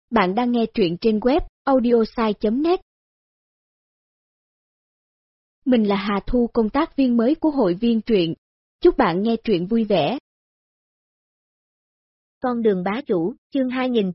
Bạn đang nghe truyện trên web audiosai.net. Mình là Hà Thu, công tác viên mới của hội viên truyện. Chúc bạn nghe truyện vui vẻ. Con đường bá chủ, chương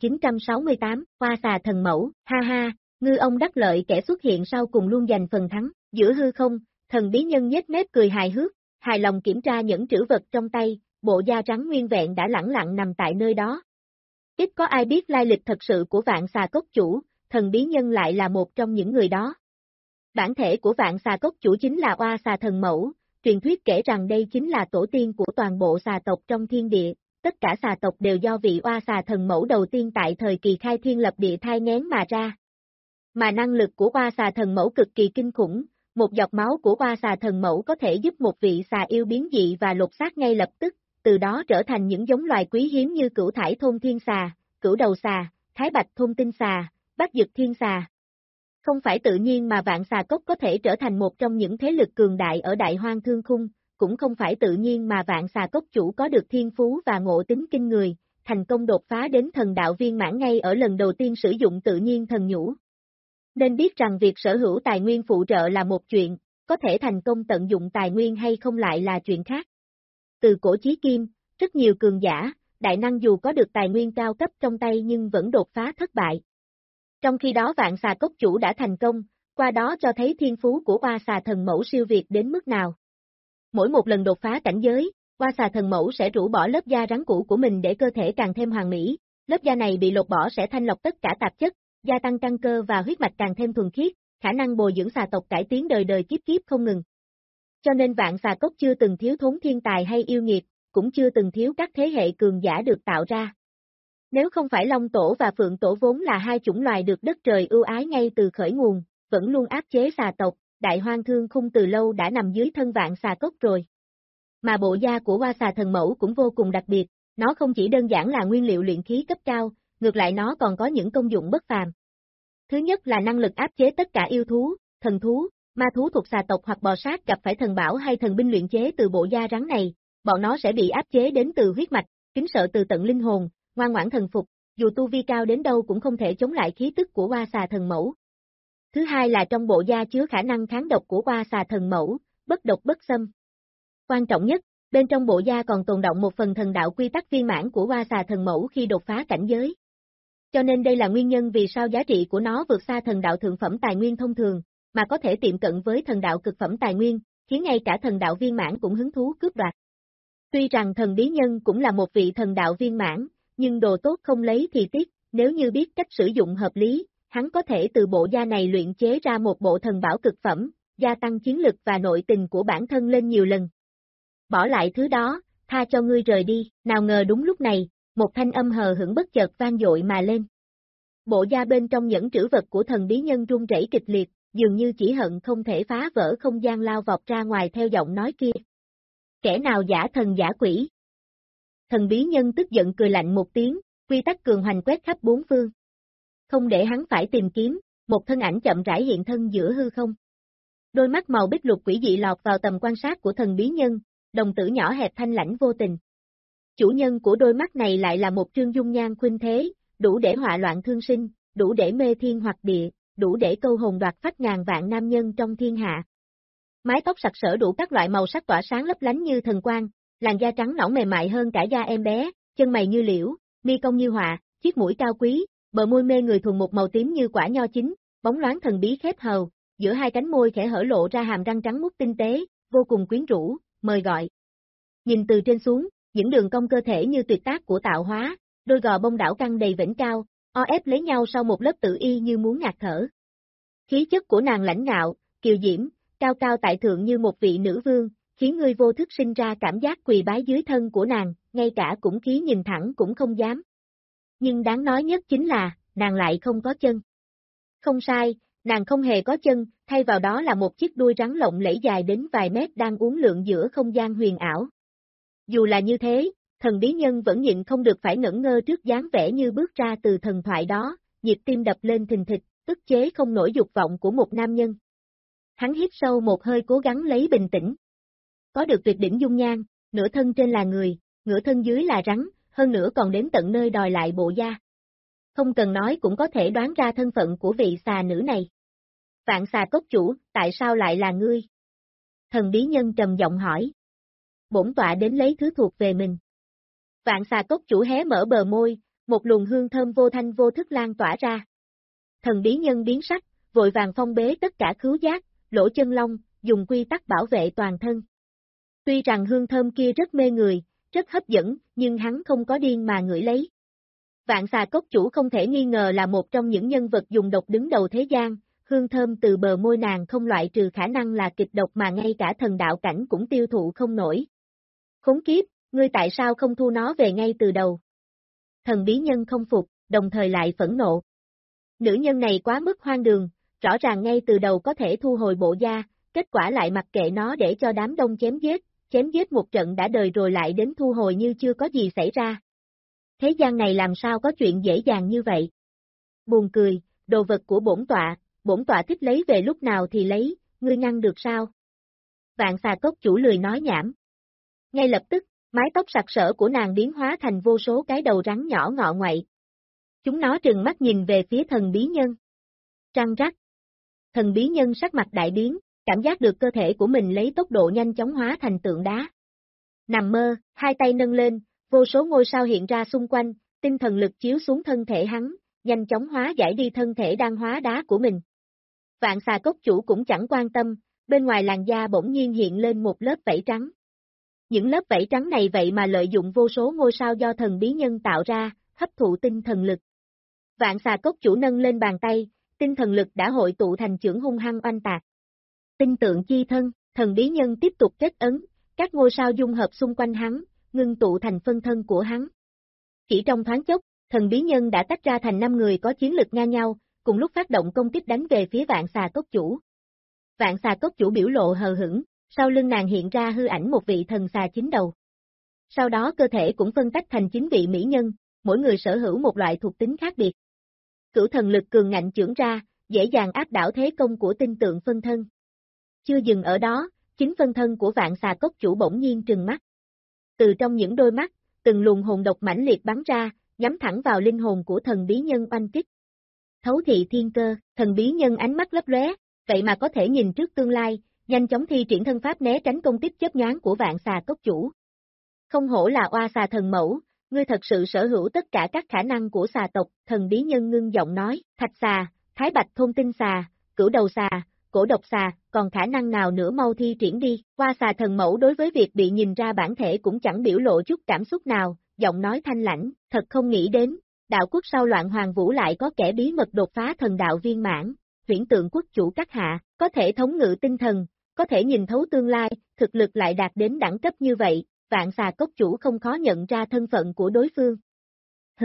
2968, Hoa xà thần mẫu, ha ha, ngư ông đắc lợi kẻ xuất hiện sau cùng luôn giành phần thắng, giữa hư không, thần bí nhân nhếch mép cười hài hước, hài lòng kiểm tra những trữ vật trong tay, bộ da trắng nguyên vẹn đã lẳng lặng nằm tại nơi đó. Ít có ai biết lai lịch thật sự của Vạn Xà Cốc Chủ, thần bí nhân lại là một trong những người đó. Bản thể của Vạn Xà Cốc Chủ chính là Hoa xà thần mẫu, truyền thuyết kể rằng đây chính là tổ tiên của toàn bộ xà tộc trong thiên địa, tất cả xà tộc đều do vị Hoa xà thần mẫu đầu tiên tại thời kỳ khai thiên lập địa thai nghén mà ra. Mà năng lực của Hoa xà thần mẫu cực kỳ kinh khủng, một giọt máu của Hoa xà thần mẫu có thể giúp một vị xà yêu biến dị và lột xác ngay lập tức, từ đó trở thành những giống loài quý hiếm như cửu thải thôn thiên xà, cửu đầu xà, thái bạch thôn tinh xà, bát dực thiên xà. Không phải tự nhiên mà Vạn Xà Cốc có thể trở thành một trong những thế lực cường đại ở Đại Hoang Thương Khung, cũng không phải tự nhiên mà Vạn Xà Cốc Chủ có được thiên phú và ngộ tính kinh người, thành công đột phá đến thần đạo viên mãn ngay ở lần đầu tiên sử dụng tự nhiên thần nhũ. Nên biết rằng việc sở hữu tài nguyên phụ trợ là một chuyện, có thể thành công tận dụng tài nguyên hay không lại là chuyện khác. Từ cổ chí kim, rất nhiều cường giả, đại năng dù có được tài nguyên cao cấp trong tay nhưng vẫn đột phá thất bại. Trong khi đó Vạn Xà Cốc Chủ đã thành công, qua đó cho thấy thiên phú của Hoa xà thần mẫu siêu việt đến mức nào. Mỗi một lần đột phá cảnh giới, Hoa xà thần mẫu sẽ rũ bỏ lớp da rắn cũ của mình để cơ thể càng thêm hoàn mỹ, lớp da này bị lột bỏ sẽ thanh lọc tất cả tạp chất, gia tăng căn cơ và huyết mạch càng thêm thuần khiết, khả năng bồi dưỡng xà tộc cải tiến đời đời kiếp kiếp không ngừng. Cho nên Vạn Xà Cốc chưa từng thiếu thốn thiên tài hay yêu nghiệt, cũng chưa từng thiếu các thế hệ cường giả được tạo ra. Nếu không phải Long Tổ và Phượng Tổ vốn là hai chủng loài được đất trời ưu ái ngay từ khởi nguồn, vẫn luôn áp chế xà tộc, Đại Hoang Thương Khung từ lâu đã nằm dưới thân Vạn Xà Cốc rồi. Mà bộ da của Hoa xà thần mẫu cũng vô cùng đặc biệt, nó không chỉ đơn giản là nguyên liệu luyện khí cấp cao, ngược lại nó còn có những công dụng bất phàm. Thứ nhất là năng lực áp chế tất cả yêu thú, thần thú, ma thú thuộc xà tộc hoặc bò sát gặp phải thần bảo hay thần binh luyện chế từ bộ da rắn này, bọn nó sẽ bị áp chế đến từ huyết mạch, kính sợ từ tận linh hồn, ngoan ngoãn thần phục, dù tu vi cao đến đâu cũng không thể chống lại khí tức của Hoa xà thần mẫu. Thứ hai là trong bộ da chứa khả năng kháng độc của Hoa xà thần mẫu, bất độc bất xâm. Quan trọng nhất, bên trong bộ da còn tồn đọng một phần thần đạo quy tắc viên mãn của Hoa xà thần mẫu khi đột phá cảnh giới. Cho nên đây là nguyên nhân vì sao giá trị của nó vượt xa thần đạo thượng phẩm tài nguyên thông thường, mà có thể tiệm cận với thần đạo cực phẩm tài nguyên, khiến ngay cả thần đạo viên mãn cũng hứng thú cướp đoạt. Tuy rằng thần bí nhân cũng là một vị thần đạo viên mãn, nhưng đồ tốt không lấy thì tiếc, nếu như biết cách sử dụng hợp lý, hắn có thể từ bộ da này luyện chế ra một bộ thần bảo cực phẩm, gia tăng chiến lực và nội tình của bản thân lên nhiều lần. Bỏ lại thứ đó, tha cho ngươi rời đi, nào ngờ đúng lúc này, một thanh âm hờ hững bất chợt vang dội mà lên. Bộ da bên trong những trữ vật của thần bí nhân rung rẩy kịch liệt, dường như chỉ hận không thể phá vỡ không gian lao vọt ra ngoài theo giọng nói kia. Kẻ nào giả thần giả quỷ? Thần bí nhân tức giận cười lạnh một tiếng, quy tắc cường hoành quét khắp bốn phương. Không để hắn phải tìm kiếm, một thân ảnh chậm rãi hiện thân giữa hư không. Đôi mắt màu bích lục quỷ dị lọt vào tầm quan sát của thần bí nhân, đồng tử nhỏ hẹp thanh lãnh vô tình. Chủ nhân của đôi mắt này lại là một trương dung nhan khuynh thế, đủ để họa loạn thương sinh, đủ để mê thiên hoặc địa, đủ để câu hồn đoạt phách ngàn vạn nam nhân trong thiên hạ. Mái tóc sặc sỡ đủ các loại màu sắc tỏa sáng lấp lánh như thần quang, làn da trắng nõn mềm mại hơn cả da em bé, chân mày như liễu, mi cong như họa, chiếc mũi cao quý, bờ môi mê người thuần một màu tím như quả nho chín, bóng loáng thần bí khép hờ, giữa hai cánh môi khẽ hở lộ ra hàm răng trắng muốt tinh tế, vô cùng quyến rũ, mời gọi. Nhìn từ trên xuống, những đường cong cơ thể như tuyệt tác của tạo hóa, đôi gò bông đảo căng đầy vểnh cao, o ép lấy nhau sau một lớp tự y như muốn ngạt thở. Khí chất của nàng lãnh ngạo, kiều diễm, cao cao tại thượng như một vị nữ vương, khiến ngươi vô thức sinh ra cảm giác quỳ bái dưới thân của nàng, ngay cả cũng khí nhìn thẳng cũng không dám. Nhưng đáng nói nhất chính là, nàng lại không có chân. Không sai, nàng không hề có chân, thay vào đó là một chiếc đuôi rắn lộng lẫy dài đến vài mét đang uốn lượn giữa không gian huyền ảo. Dù là như thế, thần bí nhân vẫn nhịn không được phải ngẩn ngơ trước dáng vẻ như bước ra từ thần thoại đó, nhịp tim đập lên thình thịch, ức chế không nổi dục vọng của một nam nhân. Hắn hít sâu một hơi cố gắng lấy bình tĩnh. Có được tuyệt đỉnh dung nhan, nửa thân trên là người, nửa thân dưới là rắn, hơn nữa còn đến tận nơi đòi lại bộ da. Không cần nói cũng có thể đoán ra thân phận của vị xà nữ này. Vạn xà cốc chủ, tại sao lại là ngươi? Thần bí nhân trầm giọng hỏi. Bổn tọa đến lấy thứ thuộc về mình. Vạn xà cốc chủ hé mở bờ môi, một luồng hương thơm vô thanh vô thức lan tỏa ra. Thần bí nhân biến sắc, vội vàng phong bế tất cả khứu giác, lỗ chân lông, dùng quy tắc bảo vệ toàn thân. Tuy rằng hương thơm kia rất mê người, rất hấp dẫn, nhưng hắn không có điên mà ngửi lấy. Vạn xà cốc chủ không thể nghi ngờ là một trong những nhân vật dùng độc đứng đầu thế gian, hương thơm từ bờ môi nàng không loại trừ khả năng là kịch độc mà ngay cả thần đạo cảnh cũng tiêu thụ không nổi. Khốn kiếp, ngươi tại sao không thu nó về ngay từ đầu? Thần bí nhân không phục, đồng thời lại phẫn nộ. Nữ nhân này quá mức hoang đường, rõ ràng ngay từ đầu có thể thu hồi bộ da, kết quả lại mặc kệ nó để cho đám đông chém giết một trận đã đời rồi lại đến thu hồi như chưa có gì xảy ra. Thế gian này làm sao có chuyện dễ dàng như vậy? Buồn cười, đồ vật của bổn tọa thích lấy về lúc nào thì lấy, ngươi ngăn được sao? Vạn xà cốc chủ lười nói nhảm. Ngay lập tức, mái tóc sặc sỡ của nàng biến hóa thành vô số cái đầu rắn nhỏ ngọ ngoại. Chúng nó trừng mắt nhìn về phía thần bí nhân. Răng rắc. Thần bí nhân sắc mặt đại biến, cảm giác được cơ thể của mình lấy tốc độ nhanh chóng hóa thành tượng đá. Nằm mơ, hai tay nâng lên, vô số ngôi sao hiện ra xung quanh, tinh thần lực chiếu xuống thân thể hắn, nhanh chóng hóa giải đi thân thể đang hóa đá của mình. Vạn xà cốc chủ cũng chẳng quan tâm, bên ngoài làn da bỗng nhiên hiện lên một lớp vảy trắng. Những lớp vảy trắng này vậy mà lợi dụng vô số ngôi sao do thần bí nhân tạo ra, hấp thụ tinh thần lực. Vạn xà cốc chủ nâng lên bàn tay, tinh thần lực đã hội tụ thành chưởng hung hăng oanh tạc. Tinh tượng chi thân, thần bí nhân tiếp tục kết ấn, các ngôi sao dung hợp xung quanh hắn, ngưng tụ thành phân thân của hắn. Chỉ trong thoáng chốc, thần bí nhân đã tách ra thành 5 người có chiến lực ngang nhau, cùng lúc phát động công kích đánh về phía vạn xà cốc chủ. Vạn xà cốc chủ biểu lộ hờ hững, sau lưng nàng hiện ra hư ảnh một vị thần xà 9 đầu. Sau đó cơ thể cũng phân tách thành 9 vị mỹ nhân, mỗi người sở hữu một loại thuộc tính khác biệt. Cửu thần lực cường ngạnh chưởng ra, dễ dàng áp đảo thế công của tinh tượng phân thân. Chưa dừng ở đó, chính phân thân của vạn xà cốc chủ bỗng nhiên trừng mắt. Từ trong những đôi mắt, từng luồng hồn độc mãnh liệt bắn ra, nhắm thẳng vào linh hồn của thần bí nhân oanh kích. Thấu thị thiên cơ, thần bí nhân ánh mắt lấp lóe, vậy mà có thể nhìn trước tương lai, nhanh chóng thi triển thân pháp né tránh công kích chớp nhoáng của vạn xà cốc chủ. Không hổ là oa xà thần mẫu, ngươi thật sự sở hữu tất cả các khả năng của xà tộc, thần bí nhân ngưng giọng nói, thạch xà, thái bạch thôn tinh xà, cửu đầu xà, cổ độc xà, còn khả năng nào nữa mau thi triển đi. Oa xà thần mẫu đối với việc bị nhìn ra bản thể cũng chẳng biểu lộ chút cảm xúc nào, giọng nói thanh lãnh, thật không nghĩ đến, đạo quốc sau loạn hoàng vũ lại có kẻ bí mật đột phá thần đạo viên mãn, huyễn tượng quốc chủ các hạ, có thể thống ngự tinh thần, có thể nhìn thấu tương lai, thực lực lại đạt đến đẳng cấp như vậy, vạn xà cốc chủ không khó nhận ra thân phận của đối phương. Hừ.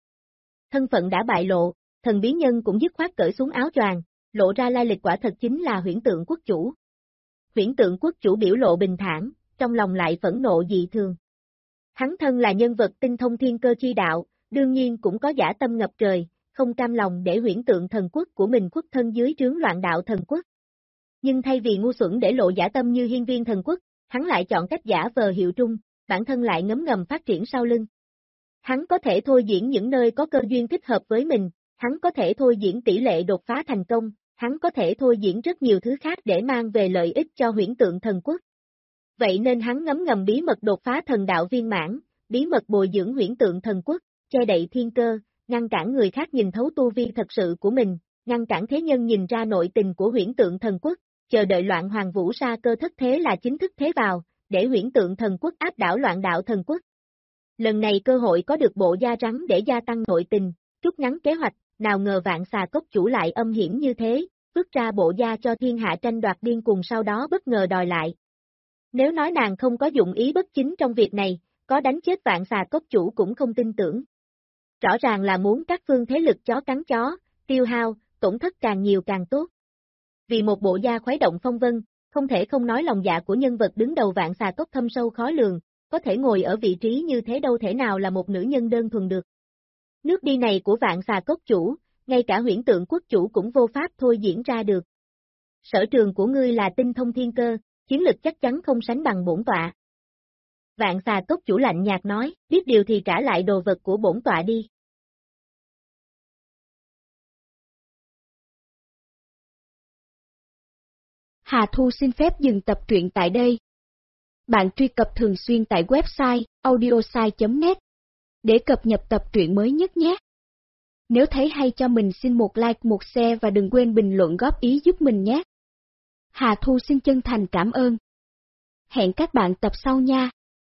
Thân phận đã bại lộ, thần bí nhân cũng dứt khoát cởi xuống áo choàng, lộ ra lai lịch quả thật chính là huyễn tượng quốc chủ. Huyễn tượng quốc chủ biểu lộ bình thản, trong lòng lại phẫn nộ dị thường. Hắn thân là nhân vật tinh thông thiên cơ chi đạo, đương nhiên cũng có dã tâm ngập trời, không cam lòng để huyễn tượng thần quốc của mình khuất thân dưới trướng loạn đạo thần quốc. Nhưng thay vì ngu xuẩn để lộ dã tâm như hiên viên thần quốc, hắn lại chọn cách giả vờ hiệu trung, bản thân lại ngấm ngầm phát triển sau lưng. Hắn có thể thôi diễn những nơi có cơ duyên thích hợp với mình, hắn có thể thôi diễn tỷ lệ đột phá thành công, hắn có thể thôi diễn rất nhiều thứ khác để mang về lợi ích cho huyễn tượng thần quốc. Vậy nên hắn ngấm ngầm bí mật đột phá thần đạo viên mãn, bí mật bồi dưỡng huyễn tượng thần quốc, che đậy thiên cơ, ngăn cản người khác nhìn thấu tu vi thật sự của mình, ngăn cản thế nhân nhìn ra nội tình của huyễn tượng thần quốc, chờ đợi loạn hoàng vũ sa cơ thất thế là chính thức thế vào, để huyễn tượng thần quốc áp đảo loạn đạo thần quốc. Lần này cơ hội có được bộ da rắn để gia tăng nội tình, rút ngắn kế hoạch, nào ngờ vạn xà cốc chủ lại âm hiểm như thế, vứt ra bộ da cho thiên hạ tranh đoạt điên cùng sau đó bất ngờ đòi lại. Nếu nói nàng không có dụng ý bất chính trong việc này, có đánh chết vạn xà cốc chủ cũng không tin tưởng. Rõ ràng là muốn các phương thế lực chó cắn chó, tiêu hao, tổn thất càng nhiều càng tốt. Vì một bộ da khuấy động phong vân, không thể không nói lòng dạ của nhân vật đứng đầu vạn xà cốc thâm sâu khó lường, có thể ngồi ở vị trí như thế đâu thể nào là một nữ nhân đơn thuần được. Nước đi này của vạn xà cốc chủ, ngay cả huyễn tượng quốc chủ cũng vô pháp thôi diễn ra được. Sở trường của ngươi là tinh thông thiên cơ, chiến lực chắc chắn không sánh bằng bổn tọa. Vạn xà cốc chủ lạnh nhạt nói, biết điều thì trả lại đồ vật của bổn tọa đi. Hà Thu xin phép dừng tập truyện tại đây. Bạn truy cập thường xuyên tại website audiosai.net để cập nhật tập truyện mới nhất nhé. Nếu thấy hay cho mình xin một like, một share và đừng quên bình luận góp ý giúp mình nhé. Hà Thu xin chân thành cảm ơn. Hẹn các bạn tập sau nha.